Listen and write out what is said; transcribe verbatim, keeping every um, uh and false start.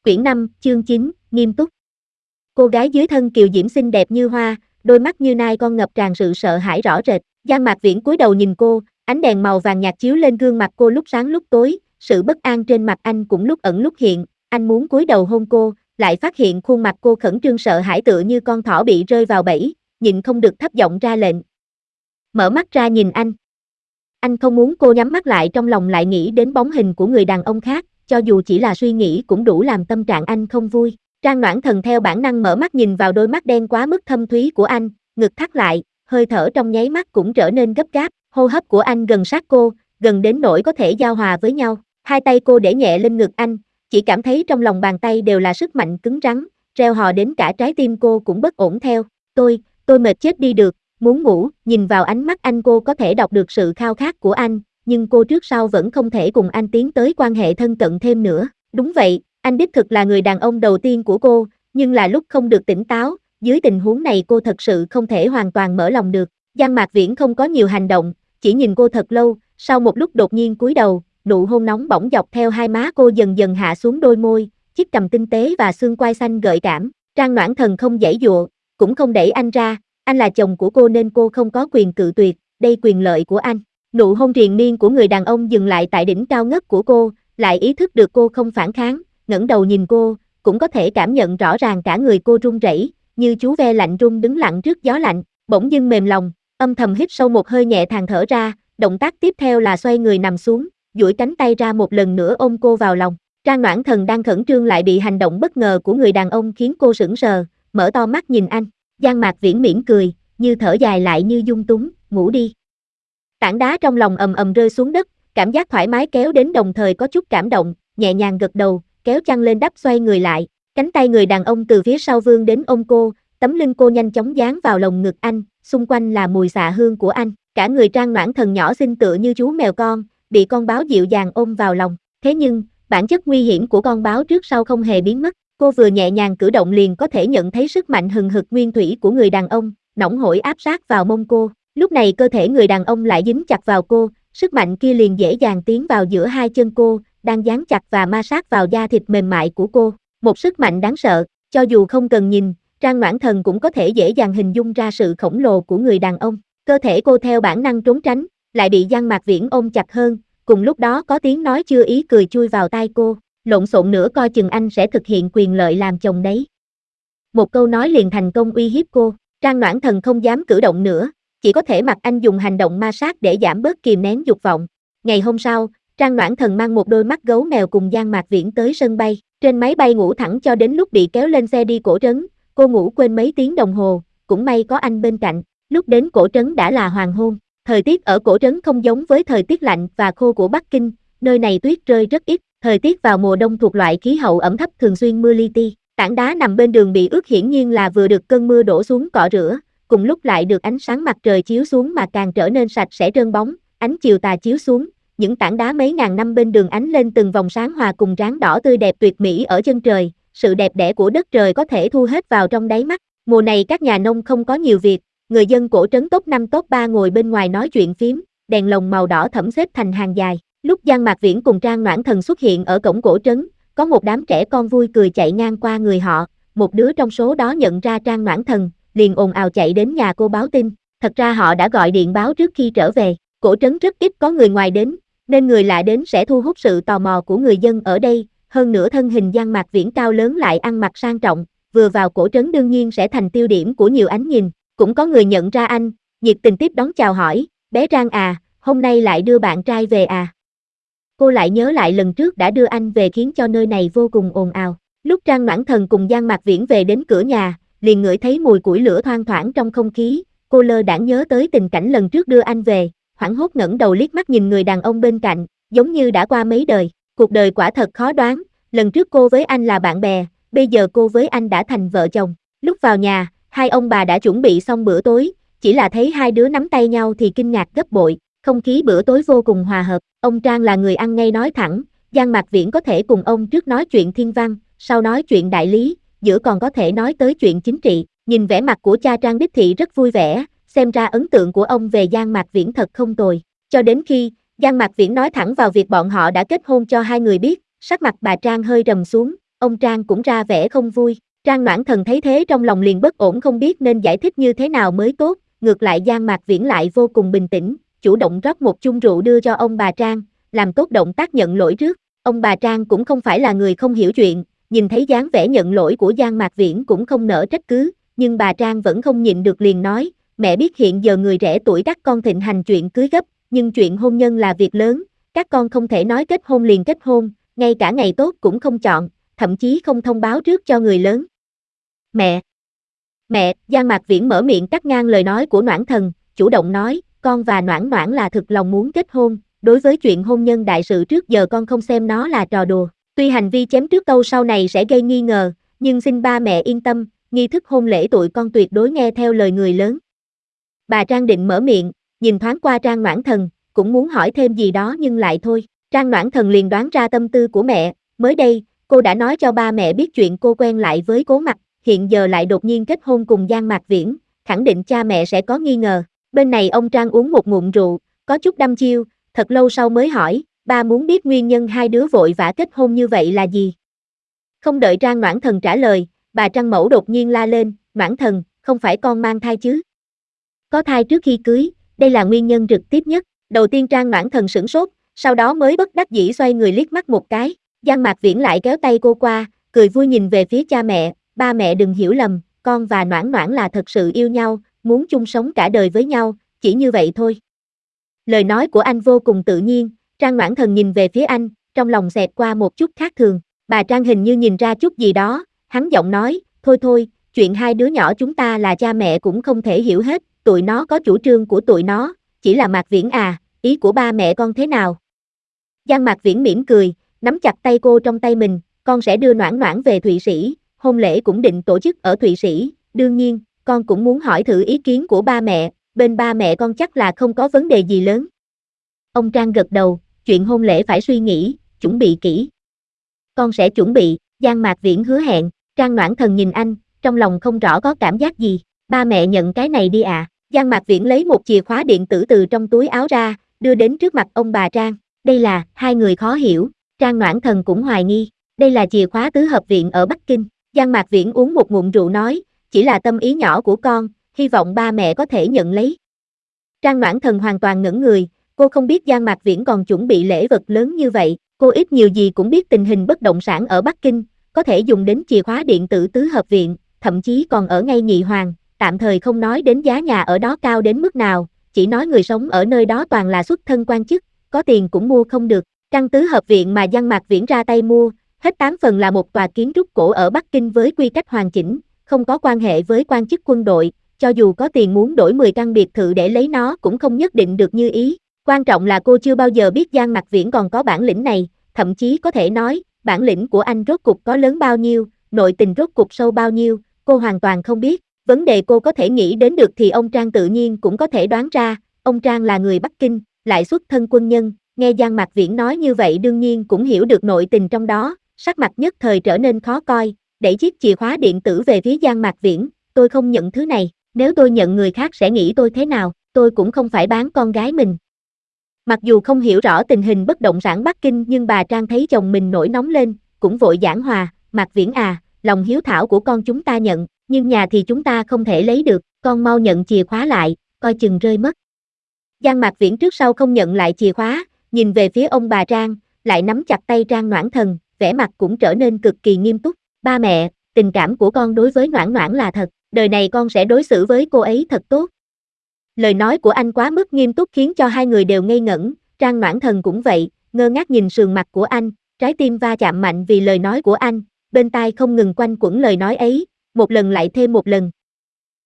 Quyển năm, chương chín, nghiêm túc. Cô gái dưới thân kiều diễm xinh đẹp như hoa, đôi mắt như nai con ngập tràn sự sợ hãi rõ rệt. Giang Mạc Viễn cúi đầu nhìn cô, ánh đèn màu vàng nhạt chiếu lên gương mặt cô lúc sáng lúc tối, sự bất an trên mặt anh cũng lúc ẩn lúc hiện. Anh muốn cúi đầu hôn cô, lại phát hiện khuôn mặt cô khẩn trương sợ hãi tựa như con thỏ bị rơi vào bẫy, nhịn không được thấp giọng ra lệnh. Mở mắt ra nhìn anh. Anh không muốn cô nhắm mắt lại, trong lòng lại nghĩ đến bóng hình của người đàn ông khác, cho dù chỉ là suy nghĩ cũng đủ làm tâm trạng anh không vui. Trang Noãn Thần theo bản năng mở mắt nhìn vào đôi mắt đen quá mức thâm thúy của anh, ngực thắt lại, hơi thở trong nháy mắt cũng trở nên gấp gáp, hô hấp của anh gần sát cô, gần đến nỗi có thể giao hòa với nhau. Hai tay cô để nhẹ lên ngực anh, chỉ cảm thấy trong lòng bàn tay đều là sức mạnh cứng rắn, reo hò đến cả trái tim cô cũng bất ổn theo. Tôi, tôi mệt chết đi được, muốn ngủ. Nhìn vào ánh mắt anh cô có thể đọc được sự khao khát của anh, nhưng cô trước sau vẫn không thể cùng anh tiến tới quan hệ thân cận thêm nữa. Đúng vậy, anh đích thực là người đàn ông đầu tiên của cô, nhưng là lúc không được tỉnh táo, dưới tình huống này cô thật sự không thể hoàn toàn mở lòng được. Giang Mạc Viễn không có nhiều hành động, chỉ nhìn cô thật lâu, sau một lúc đột nhiên cúi đầu, nụ hôn nóng bỏng dọc theo hai má cô dần dần hạ xuống đôi môi, chiếc cằm tinh tế và xương quai xanh gợi cảm. Trang Noãn Thần không giãy giụa, cũng không đẩy anh ra, anh là chồng của cô nên cô không có quyền cự tuyệt, đây quyền lợi của anh. Nụ hôn triền miên của người đàn ông dừng lại tại đỉnh cao ngất của cô, lại ý thức được cô không phản kháng, ngẩng đầu nhìn cô, cũng có thể cảm nhận rõ ràng cả người cô run rẩy, như chú ve lạnh run đứng lặng trước gió lạnh, bỗng dưng mềm lòng, âm thầm hít sâu một hơi nhẹ thàn thở ra, động tác tiếp theo là xoay người nằm xuống, duỗi cánh tay ra một lần nữa ôm cô vào lòng. Trang Noãn Thần đang khẩn trương lại bị hành động bất ngờ của người đàn ông khiến cô sững sờ, mở to mắt nhìn anh. Giang Mạc Viễn mỉm cười, như thở dài lại như dung túng, ngủ đi. Tảng đá trong lòng ầm ầm rơi xuống đất, cảm giác thoải mái kéo đến đồng thời có chút cảm động, nhẹ nhàng gật đầu, kéo chăn lên đắp xoay người lại, cánh tay người đàn ông từ phía sau vươn đến ôm cô, tấm lưng cô nhanh chóng dán vào lồng ngực anh, xung quanh là mùi xạ hương của anh, cả người Trang Noãn Thần nhỏ xinh tựa như chú mèo con, bị con báo dịu dàng ôm vào lòng. Thế nhưng, bản chất nguy hiểm của con báo trước sau không hề biến mất, cô vừa nhẹ nhàng cử động liền có thể nhận thấy sức mạnh hừng hực nguyên thủy của người đàn ông, nóng hổi áp sát vào mông cô. Lúc này cơ thể người đàn ông lại dính chặt vào cô, sức mạnh kia liền dễ dàng tiến vào giữa hai chân cô, đang dán chặt và ma sát vào da thịt mềm mại của cô. Một sức mạnh đáng sợ, cho dù không cần nhìn, Trang Noãn Thần cũng có thể dễ dàng hình dung ra sự khổng lồ của người đàn ông. Cơ thể cô theo bản năng trốn tránh, lại bị Giang Mạc Viễn ôm chặt hơn, cùng lúc đó có tiếng nói chưa ý cười chui vào tai cô, lộn xộn nữa coi chừng anh sẽ thực hiện quyền lợi làm chồng đấy. Một câu nói liền thành công uy hiếp cô, Trang Noãn Thần không dám cử động nữa, chỉ có thể mặc anh dùng hành động ma sát để giảm bớt kìm nén dục vọng. Ngày hôm sau, Trang Noãn Thần mang một đôi mắt gấu mèo cùng Giang Mạc Viễn tới sân bay, trên máy bay ngủ thẳng cho đến lúc bị kéo lên xe đi Cổ Trấn, cô ngủ quên mấy tiếng đồng hồ, cũng may có anh bên cạnh, lúc đến Cổ Trấn đã là hoàng hôn. Thời tiết ở Cổ Trấn không giống với thời tiết lạnh và khô của Bắc Kinh, nơi này tuyết rơi rất ít, thời tiết vào mùa đông thuộc loại khí hậu ẩm thấp thường xuyên mưa li ti, tảng đá nằm bên đường bị ướt hiển nhiên là vừa được cơn mưa đổ xuống cọ rửa, cùng lúc lại được ánh sáng mặt trời chiếu xuống mà càng trở nên sạch sẽ trơn bóng, ánh chiều tà chiếu xuống, những tảng đá mấy ngàn năm bên đường ánh lên từng vòng sáng hòa cùng ráng đỏ tươi đẹp tuyệt mỹ ở chân trời, sự đẹp đẽ của đất trời có thể thu hết vào trong đáy mắt. Mùa này các nhà nông không có nhiều việc, người dân Cổ Trấn top năm top ba ngồi bên ngoài nói chuyện phím, đèn lồng màu đỏ thẫm xếp thành hàng dài. Lúc Giang Mạc Viễn cùng Trang Noãn Thần xuất hiện ở cổng Cổ Trấn, có một đám trẻ con vui cười chạy ngang qua người họ, một đứa trong số đó nhận ra Trang Noãn Thần, liền ồn ào chạy đến nhà cô báo tin. Thật ra họ đã gọi điện báo trước khi trở về. Cổ Trấn rất ít có người ngoài đến, nên người lạ đến sẽ thu hút sự tò mò của người dân ở đây. Hơn nữa thân hình Giang Mạc Viễn cao lớn lại ăn mặc sang trọng, vừa vào Cổ Trấn đương nhiên sẽ thành tiêu điểm của nhiều ánh nhìn. Cũng có người nhận ra anh, nhiệt tình tiếp đón chào hỏi, bé Trang à, hôm nay lại đưa bạn trai về à. Cô lại nhớ lại lần trước đã đưa anh về khiến cho nơi này vô cùng ồn ào. Lúc Trang Noãn Thần cùng Giang Mạc Viễn về đến cửa nhà, liền ngửi thấy mùi củi lửa thoang thoảng trong không khí, cô lơ đãng nhớ tới tình cảnh lần trước đưa anh về, hoảng hốt ngẩng đầu liếc mắt nhìn người đàn ông bên cạnh, giống như đã qua mấy đời, cuộc đời quả thật khó đoán, lần trước cô với anh là bạn bè, bây giờ cô với anh đã thành vợ chồng. Lúc vào nhà, hai ông bà đã chuẩn bị xong bữa tối, chỉ là thấy hai đứa nắm tay nhau thì kinh ngạc gấp bội, không khí bữa tối vô cùng hòa hợp. Ông Trang là người ăn ngay nói thẳng, Giang Mạc Viễn có thể cùng ông trước nói chuyện thiên văn, sau nói chuyện đại lý, giữa còn có thể nói tới chuyện chính trị. Nhìn vẻ mặt của cha Trang đích thị rất vui vẻ, xem ra ấn tượng của ông về Giang Mạc Viễn thật không tồi. Cho đến khi Giang Mạc Viễn nói thẳng vào việc bọn họ đã kết hôn cho hai người biết, sắc mặt bà Trang hơi trầm xuống, ông Trang cũng ra vẻ không vui. Trang Noãn Thần thấy thế trong lòng liền bất ổn không biết nên giải thích như thế nào mới tốt, ngược lại Giang Mạc Viễn lại vô cùng bình tĩnh, chủ động rót một chung rượu đưa cho ông bà Trang, làm tốt động tác nhận lỗi trước. Ông bà Trang cũng không phải là người không hiểu chuyện, nhìn thấy dáng vẻ nhận lỗi của Giang Mạc Viễn cũng không nỡ trách cứ, nhưng bà Trang vẫn không nhịn được liền nói, mẹ biết hiện giờ người trẻ tuổi các con thịnh hành chuyện cưới gấp, nhưng chuyện hôn nhân là việc lớn, các con không thể nói kết hôn liền kết hôn, ngay cả ngày tốt cũng không chọn, thậm chí không thông báo trước cho người lớn. Mẹ! Mẹ! Giang Mạc Viễn mở miệng cắt ngang lời nói của Noãn Thần, chủ động nói, con và Noãn Noãn là thực lòng muốn kết hôn, đối với chuyện hôn nhân đại sự trước giờ con không xem nó là trò đùa, tuy hành vi chém trước câu sau này sẽ gây nghi ngờ, nhưng xin ba mẹ yên tâm, nghi thức hôn lễ tụi con tuyệt đối nghe theo lời người lớn. Bà Trang định mở miệng, nhìn thoáng qua Trang Noãn Thần, cũng muốn hỏi thêm gì đó nhưng lại thôi, Trang Noãn Thần liền đoán ra tâm tư của mẹ, mới đây, cô đã nói cho ba mẹ biết chuyện cô quen lại với Cố Mặc, hiện giờ lại đột nhiên kết hôn cùng Giang Mạc Viễn, khẳng định cha mẹ sẽ có nghi ngờ. Bên này ông Trang uống một ngụm rượu, có chút đăm chiêu, thật lâu sau mới hỏi, ba muốn biết nguyên nhân hai đứa vội vã kết hôn như vậy là gì? Không đợi Trang Noãn Thần trả lời, bà Trang Mẫu đột nhiên la lên, Noãn Thần, không phải con mang thai chứ? Có thai trước khi cưới, đây là nguyên nhân trực tiếp nhất. Đầu tiên Trang Noãn Thần sửng sốt, sau đó mới bất đắc dĩ xoay người liếc mắt một cái, Giang Mạc Viễn lại kéo tay cô qua, cười vui nhìn về phía cha mẹ, ba mẹ đừng hiểu lầm, con và Noãn Noãn là thật sự yêu nhau, muốn chung sống cả đời với nhau, chỉ như vậy thôi. Lời nói của anh vô cùng tự nhiên, Trang Noãn Thần nhìn về phía anh, trong lòng xẹt qua một chút khác thường, bà Trang hình như nhìn ra chút gì đó, hắn giọng nói, thôi thôi, chuyện hai đứa nhỏ chúng ta là cha mẹ cũng không thể hiểu hết, tụi nó có chủ trương của tụi nó, chỉ là Mạc Viễn à, ý của ba mẹ con thế nào? Giang Mạc Viễn mỉm cười, nắm chặt tay cô trong tay mình, con sẽ đưa Noãn Noãn về Thụy Sĩ, hôn lễ cũng định tổ chức ở Thụy Sĩ, đương nhiên, con cũng muốn hỏi thử ý kiến của ba mẹ, bên ba mẹ con chắc là không có vấn đề gì lớn. Ông Trang gật đầu, chuyện hôn lễ phải suy nghĩ, chuẩn bị kỹ. Con sẽ chuẩn bị, Giang Mạc Viễn hứa hẹn, Trang Noãn Thần nhìn anh, trong lòng không rõ có cảm giác gì, ba mẹ nhận cái này đi à. Giang Mạc Viễn lấy một chìa khóa điện tử từ trong túi áo ra, đưa đến trước mặt ông bà Trang, đây là, hai người khó hiểu, Trang Noãn Thần cũng hoài nghi, đây là chìa khóa tứ hợp viện ở Bắc Kinh, Giang Mạc Viễn uống một ngụm rượu nói, chỉ là tâm ý nhỏ của con, hy vọng ba mẹ có thể nhận lấy. Trang Noãn Thần hoàn toàn ngẩn người, cô không biết Giang Mạc Viễn còn chuẩn bị lễ vật lớn như vậy, cô ít nhiều gì cũng biết tình hình bất động sản ở Bắc Kinh, có thể dùng đến chìa khóa điện tử tứ hợp viện, thậm chí còn ở ngay Nhị Hoàng, tạm thời không nói đến giá nhà ở đó cao đến mức nào, chỉ nói người sống ở nơi đó toàn là xuất thân quan chức, có tiền cũng mua không được. Căn tứ hợp viện mà Giang Mạc Viễn ra tay mua, hết tám phần là một tòa kiến trúc cổ ở Bắc Kinh với quy cách hoàn chỉnh, không có quan hệ với quan chức quân đội, cho dù có tiền muốn đổi mười căn biệt thự để lấy nó cũng không nhất định được như ý. Quan trọng là cô chưa bao giờ biết Giang Mạc Viễn còn có bản lĩnh này, thậm chí có thể nói, bản lĩnh của anh rốt cục có lớn bao nhiêu, nội tình rốt cục sâu bao nhiêu, cô hoàn toàn không biết. Vấn đề cô có thể nghĩ đến được thì ông Trang tự nhiên cũng có thể đoán ra, ông Trang là người Bắc Kinh, lại xuất thân quân nhân, nghe Giang Mạc Viễn nói như vậy đương nhiên cũng hiểu được nội tình trong đó, sắc mặt nhất thời trở nên khó coi, đẩy chiếc chìa khóa điện tử về phía Giang Mạc Viễn, tôi không nhận thứ này, nếu tôi nhận người khác sẽ nghĩ tôi thế nào, tôi cũng không phải bán con gái mình. Mặc dù không hiểu rõ tình hình bất động sản Bắc Kinh nhưng bà Trang thấy chồng mình nổi nóng lên, cũng vội giảng hòa, Mạc Viễn à, lòng hiếu thảo của con chúng ta nhận, nhưng nhà thì chúng ta không thể lấy được, con mau nhận chìa khóa lại, coi chừng rơi mất. Giang Mạc Viễn trước sau không nhận lại chìa khóa, nhìn về phía ông bà Trang, lại nắm chặt tay Trang Noãn Thần, vẻ mặt cũng trở nên cực kỳ nghiêm túc, ba mẹ, tình cảm của con đối với Noãn Noãn là thật, đời này con sẽ đối xử với cô ấy thật tốt. Lời nói của anh quá mức nghiêm túc khiến cho hai người đều ngây ngẩn, Trang Noãn Thần cũng vậy, ngơ ngác nhìn sườn mặt của anh, trái tim va chạm mạnh vì lời nói của anh, bên tai không ngừng quanh quẩn lời nói ấy, một lần lại thêm một lần,